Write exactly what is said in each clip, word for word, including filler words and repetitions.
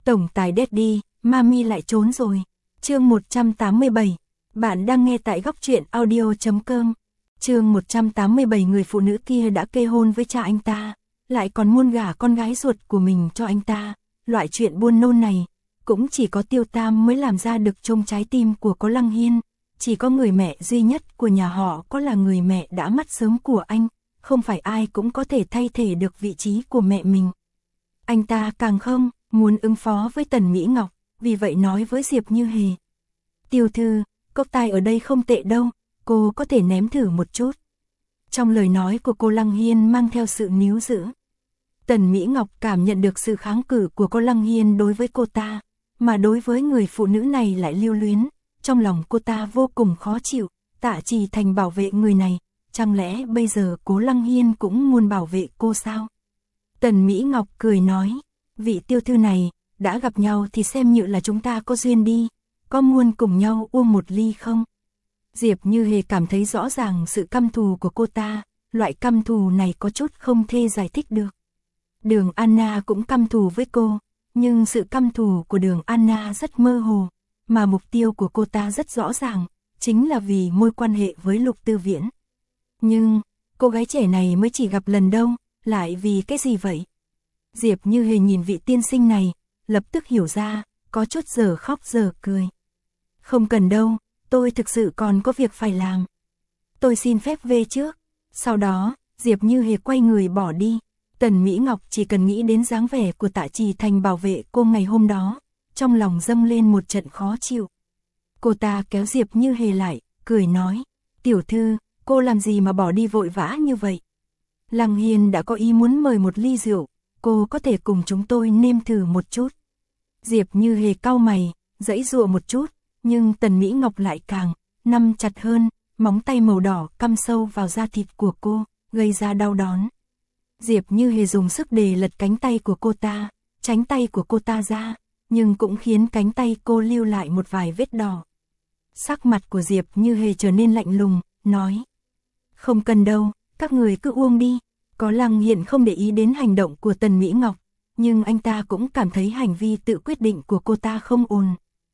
Tổng tài Daddy, Mami lại trốn rồi. Chương một trăm tám mươi bảy. Bạn đang nghe tại góc truyện audio chấm com. Chương một trăm tám mươi bảy. Người phụ nữ kia đã kê hôn với cha anh ta, lại còn muôn gả con gái ruột của mình cho anh ta. Loại chuyện buôn nôn này, cũng chỉ có Tiêu Tam mới làm ra được trong trái tim của Cố Lăng Hiên. Chỉ có người mẹ duy nhất của nhà họ có là người mẹ đã mất sớm của anh, không phải ai cũng có thể thay thế được vị trí của mẹ mình. Anh ta càng không muốn ứng phó với Tần Mỹ Ngọc, vì vậy nói với Diệp Như Hề. Tiểu thư, cốc tai ở đây không tệ đâu, cô có thể ném thử một chút. Trong lời nói của cô Lăng Hiên mang theo sự níu giữ. Tần Mỹ Ngọc cảm nhận được sự kháng cự của cô Lăng Hiên đối với cô ta, mà đối với người phụ nữ này lại lưu luyến. Trong lòng cô ta vô cùng khó chịu, Tạ Trì Thành bảo vệ người này, chẳng lẽ bây giờ Cố Lăng Hiên cũng muốn bảo vệ cô sao? Tần Mỹ Ngọc cười nói, vị tiêu thư này, đã gặp nhau thì xem như là chúng ta có duyên đi, có muốn cùng nhau uống một ly không? Diệp Như Hề cảm thấy rõ ràng sự căm thù của cô ta, loại căm thù này có chút không thể giải thích được. Đường Anna cũng căm thù với cô, nhưng sự căm thù của Đường Anna rất mơ hồ, mà mục tiêu của cô ta rất rõ ràng, chính là vì mối quan hệ với Lục Tư Viễn. Nhưng, cô gái trẻ này mới chỉ gặp lần đâu, lại vì cái gì vậy? Diệp Như Hề nhìn vị tiên sinh này, lập tức hiểu ra, có chút giờ khóc giờ cười. Không cần đâu, tôi thực sự còn có việc phải làm. Tôi xin phép về trước. Sau đó, Diệp Như Hề quay người bỏ đi. Tần Mỹ Ngọc chỉ cần nghĩ đến dáng vẻ của Tạ Trì Thành bảo vệ cô ngày hôm đó, trong lòng dâng lên một trận khó chịu. Cô ta kéo Diệp Như Hề lại, cười nói, tiểu thư, cô làm gì mà bỏ đi vội vã như vậy? Lăng Hiên đã có ý muốn mời một ly rượu, cô có thể cùng chúng tôi nêm thử một chút. Diệp Như Hề cau mày, giãy giụa một chút, nhưng Tần Mỹ Ngọc lại càng nắm chặt hơn, móng tay màu đỏ cắm sâu vào da thịt của cô, gây ra đau đớn. Diệp Như Hề dùng sức đè lật cánh tay của cô ta, tránh tay của cô ta ra, nhưng cũng khiến cánh tay cô lưu lại một vài vết đỏ. Sắc mặt của Diệp Như Hề trở nên lạnh lùng, nói, không cần đâu, các người cứ uống đi. Có Lăng Hiên không để ý đến hành động của Tần Mỹ Ngọc, nhưng anh ta cũng cảm thấy hành vi tự quyết định của cô ta không ổn.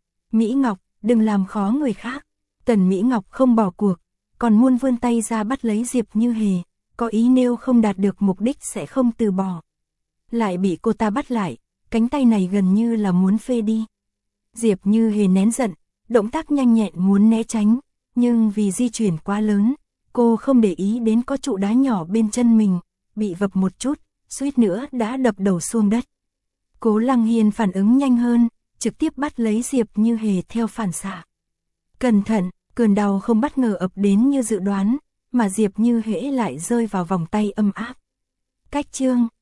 Mỹ Ngọc, đừng làm khó người khác. Tần Mỹ Ngọc không bỏ cuộc, còn muốn vươn tay ra bắt lấy Diệp Như Hề, có ý nếu không đạt được mục đích sẽ không từ bỏ. Lại bị cô ta bắt lại, cánh tay này gần như là muốn phê đi. Diệp Như Hề nén giận, động tác nhanh nhẹn muốn né tránh, nhưng vì di chuyển quá lớn, cô không để ý đến có trụ đá nhỏ bên chân mình, bị vập một chút, suýt nữa đã đập đầu xuống đất. Cố Lăng Hiên phản ứng nhanh hơn, trực tiếp bắt lấy Diệp Như Hề theo phản xạ. Cẩn thận, cơn đau không bất ngờ ập đến như dự đoán, mà Diệp Như Hề lại rơi vào vòng tay ấm áp. Cách chương